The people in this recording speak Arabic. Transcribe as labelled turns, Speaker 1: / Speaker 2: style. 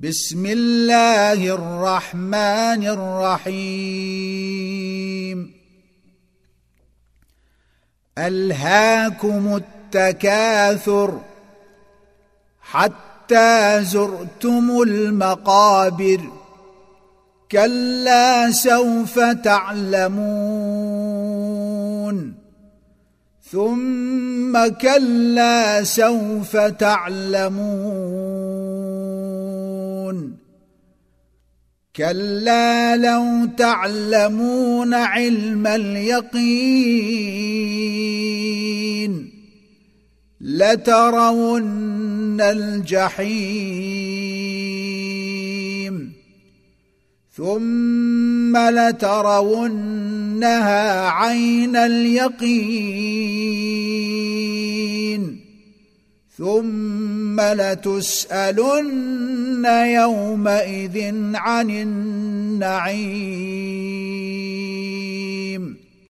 Speaker 1: بسم الله الرحمن الرحيم. ألهاكم التكاثر حتى زرتم المقابر، كلا سوف تعلمون ثم كلا سوف تعلمون، كلا لو تعلمون علم اليقين لترون الجحيم ثم لترونها عين اليقين ثم لتسألن يومئذ عن النعيم.